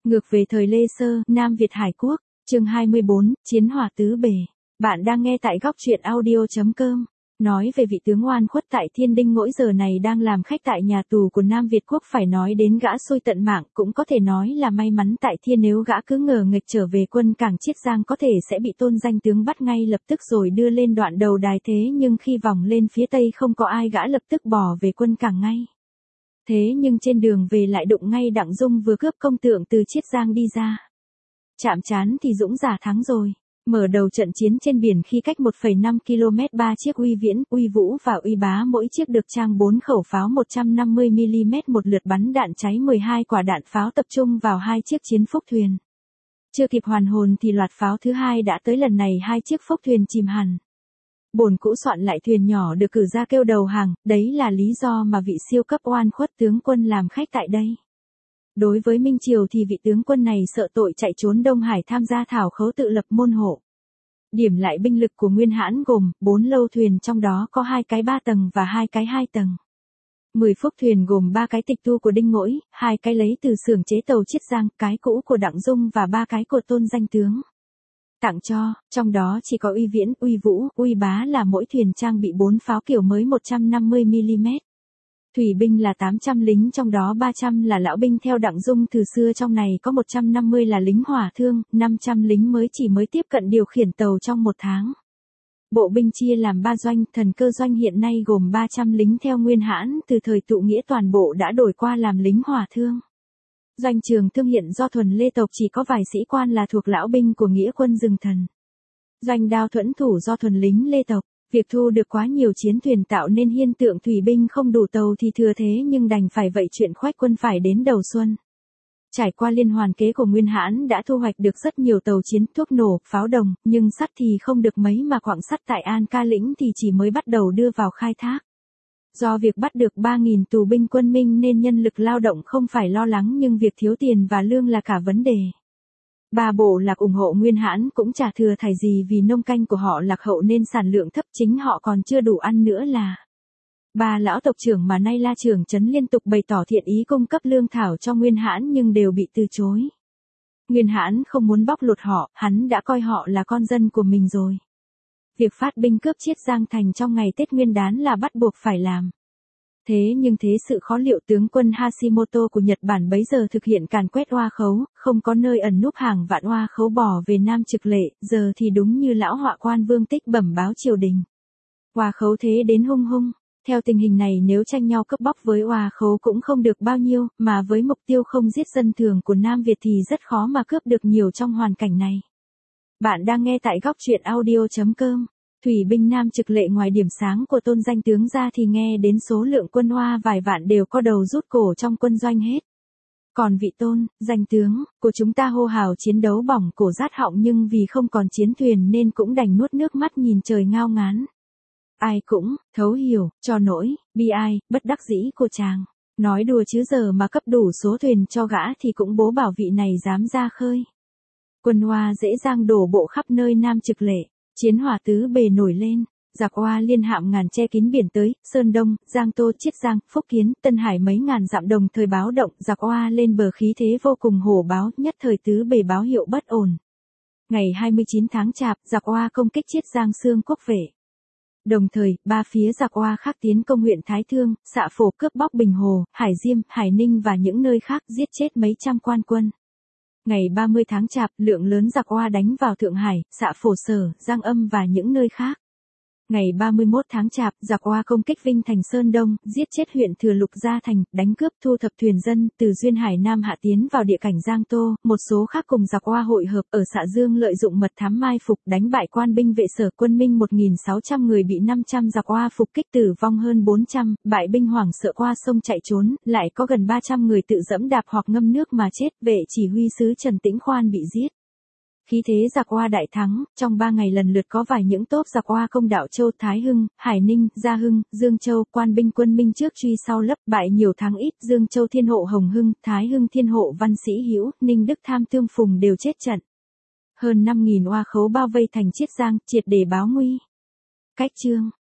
Ngược về thời Lê Sơ, Nam Việt Hải Quốc, chương 24, Chiến hỏa tứ bề. Bạn đang nghe tại góc truyện audio.com. Nói về vị tướng oan khuất tại Thiên Đinh mỗi giờ này đang làm khách tại nhà tù của Nam Việt Quốc, phải nói đến gã xui tận mạng, cũng có thể nói là may mắn tại Thiên, nếu gã cứ ngờ nghịch trở về quân cảng Chiết Giang có thể sẽ bị Tôn danh tướng bắt ngay lập tức rồi đưa lên đoạn đầu đài, thế nhưng khi vòng lên phía tây không có ai, gã lập tức bỏ về quân cảng ngay. Thế nhưng trên đường về lại đụng ngay Đặng Dung vừa cướp công tượng từ Chiết Giang đi ra. Chạm trán thì Dũng giả thắng rồi. Mở đầu trận chiến trên biển khi cách 1,5 km 3 chiếc Uy Viễn, Uy Vũ và Uy Bá mỗi chiếc được trang 4 khẩu pháo 150mm một lượt bắn đạn cháy 12 quả đạn pháo tập trung vào hai chiếc chiến phúc thuyền. Chưa kịp hoàn hồn thì loạt pháo thứ hai đã tới, lần này hai chiếc phúc thuyền chìm hẳn. Bồn cũ soạn lại thuyền nhỏ được cử ra kêu đầu hàng, đấy là lý do mà vị siêu cấp oan khuất tướng quân làm khách tại đây. Đối với Minh Triều thì vị tướng quân này sợ tội chạy trốn Đông Hải tham gia thảo khấu tự lập môn hộ. Điểm lại binh lực của Nguyên Hãn gồm 4 lâu thuyền, trong đó có 2 cái 3 tầng và 2 cái 2 tầng. 10 phúc thuyền gồm 3 cái tịch thu của Đinh Ngỗi, 2 cái lấy từ xưởng chế tàu Chiết Giang, cái cũ của Đặng Dung và 3 cái của Tôn danh tướng. Tặng cho, trong đó chỉ có Uy Viễn, Uy Vũ, Uy Bá là mỗi thuyền trang bị 4 pháo kiểu mới 150mm. Thủy binh là 800 lính, trong đó 300 là lão binh theo Đặng Dung từ xưa, trong này có 150 là lính hỏa thương, 500 lính mới tiếp cận điều khiển tàu trong một tháng. Bộ binh chia làm 3 doanh, thần cơ doanh hiện nay gồm 300 lính theo Nguyên Hãn từ thời Tụ Nghĩa toàn bộ đã đổi qua làm lính hỏa thương. Doanh Trường Thương hiện do Thuần Lê tộc chỉ có vài sĩ quan là thuộc lão binh của Nghĩa quân Rừng Thần. Doanh Đao Thuẫn thủ do thuần lính Lê tộc. Việc thu được quá nhiều chiến thuyền tạo nên hiện tượng thủy binh không đủ tàu thì thừa, thế nhưng đành phải vậy, chuyện khoách quân phải đến đầu xuân. Trải qua liên hoàn kế của Nguyên Hãn đã thu hoạch được rất nhiều tàu chiến, thuốc nổ, pháo đồng, nhưng sắt thì không được mấy, mà quặng sắt tại An Ca Lĩnh thì chỉ mới bắt đầu đưa vào khai thác. Do việc bắt được 3.000 tù binh quân Minh nên nhân lực lao động không phải lo lắng, nhưng việc thiếu tiền và lương là cả vấn đề. Ba bộ lạc ủng hộ Nguyên Hãn cũng chả thừa thảy gì vì nông canh của họ lạc hậu nên sản lượng thấp, chính họ còn chưa đủ ăn nữa là. Ba lão tộc trưởng mà nay La Trưởng Trấn liên tục bày tỏ thiện ý cung cấp lương thảo cho Nguyên Hãn nhưng đều bị từ chối. Nguyên Hãn không muốn bóc lột họ, hắn đã coi họ là con dân của mình rồi. Việc phát binh cướp Chiết Giang thành trong ngày Tết Nguyên đán là bắt buộc phải làm. Thế nhưng thế sự khó liệu, tướng quân Hashimoto của Nhật Bản bấy giờ thực hiện càn quét oa khấu, không có nơi ẩn núp, hàng vạn oa khấu bỏ về Nam Trực Lệ, giờ thì đúng như lão họa quan Vương Tích bẩm báo triều đình. Oa khấu thế đến hung hung, theo tình hình này nếu tranh nhau cướp bóc với oa khấu cũng không được bao nhiêu, mà với mục tiêu không giết dân thường của Nam Việt thì rất khó mà cướp được nhiều trong hoàn cảnh này. Bạn đang nghe tại góc truyện audio.com. Thủy binh Nam Trực Lệ ngoài điểm sáng của Tôn danh tướng ra thì nghe đến số lượng quân Hoa vài vạn đều có đầu rút cổ trong quân doanh hết. Còn vị Tôn, danh tướng, của chúng ta hô hào chiến đấu bỏng cổ rát họng, nhưng vì không còn chiến thuyền nên cũng đành nuốt nước mắt nhìn trời ngao ngán. Ai cũng thấu hiểu cho nỗi bi ai, bất đắc dĩ của chàng. Nói đùa chứ giờ mà cấp đủ số thuyền cho gã thì cũng bố bảo vị này dám ra khơi. Quân Hoa dễ dàng đổ bộ khắp nơi Nam Trực Lệ. Chiến hỏa tứ bề nổi lên, giặc Oa liên hạm ngàn che kín biển tới, Sơn Đông, Giang Tô, Chiết Giang, Phúc Kiến, Tân Hải mấy ngàn dặm đồng thời báo động, giặc Oa lên bờ khí thế vô cùng hổ báo, nhất thời tứ bề báo hiệu bất ổn. Ngày 29 tháng Chạp, giặc Oa công kích Chiết Giang Xương Quốc Vệ. Đồng thời, ba phía giặc Oa khác tiến công huyện Thái Thương, Xạ Phổ, cướp bóc Bình Hồ, Hải Diêm, Hải Ninh và những nơi khác, giết chết mấy trăm quan quân. Ngày 30 tháng Chạp, lượng lớn giặc Oa đánh vào Thượng Hải, Xạ Phổ, Sở, Giang Âm và những nơi khác. Ngày 31 tháng Chạp, giặc Oa công kích Vinh Thành Sơn Đông, giết chết huyện Thừa Lục Gia Thành, đánh cướp thu thập thuyền dân, từ Duyên Hải Nam hạ tiến vào địa cảnh Giang Tô, một số khác cùng giặc Oa hội hợp ở Xạ Dương lợi dụng mật thám mai phục đánh bại quan binh vệ sở quân Minh 1.600 người, bị 500 giặc Oa phục kích tử vong hơn 400, bại binh hoảng sợ qua sông chạy trốn, lại có gần 300 người tự dẫm đạp hoặc ngâm nước mà chết, vệ chỉ huy sứ Trần Tĩnh Khoan bị giết. Khí thế giặc Oa đại thắng, trong 3 ngày lần lượt có vài những tốp giặc Oa công Đạo Châu, Thái Hưng, Hải Ninh, Gia Hưng, Dương Châu, quan binh quân Minh trước truy sau lấp, bại nhiều thắng ít, Dương Châu Thiên Hộ Hồng Hưng, Thái Hưng Thiên Hộ Văn Sĩ Hữu, Ninh Đức Tham Tương Phùng đều chết trận. Hơn 5.000 oa khấu bao vây thành Chiết Giang, triệt để báo nguy. Cách chương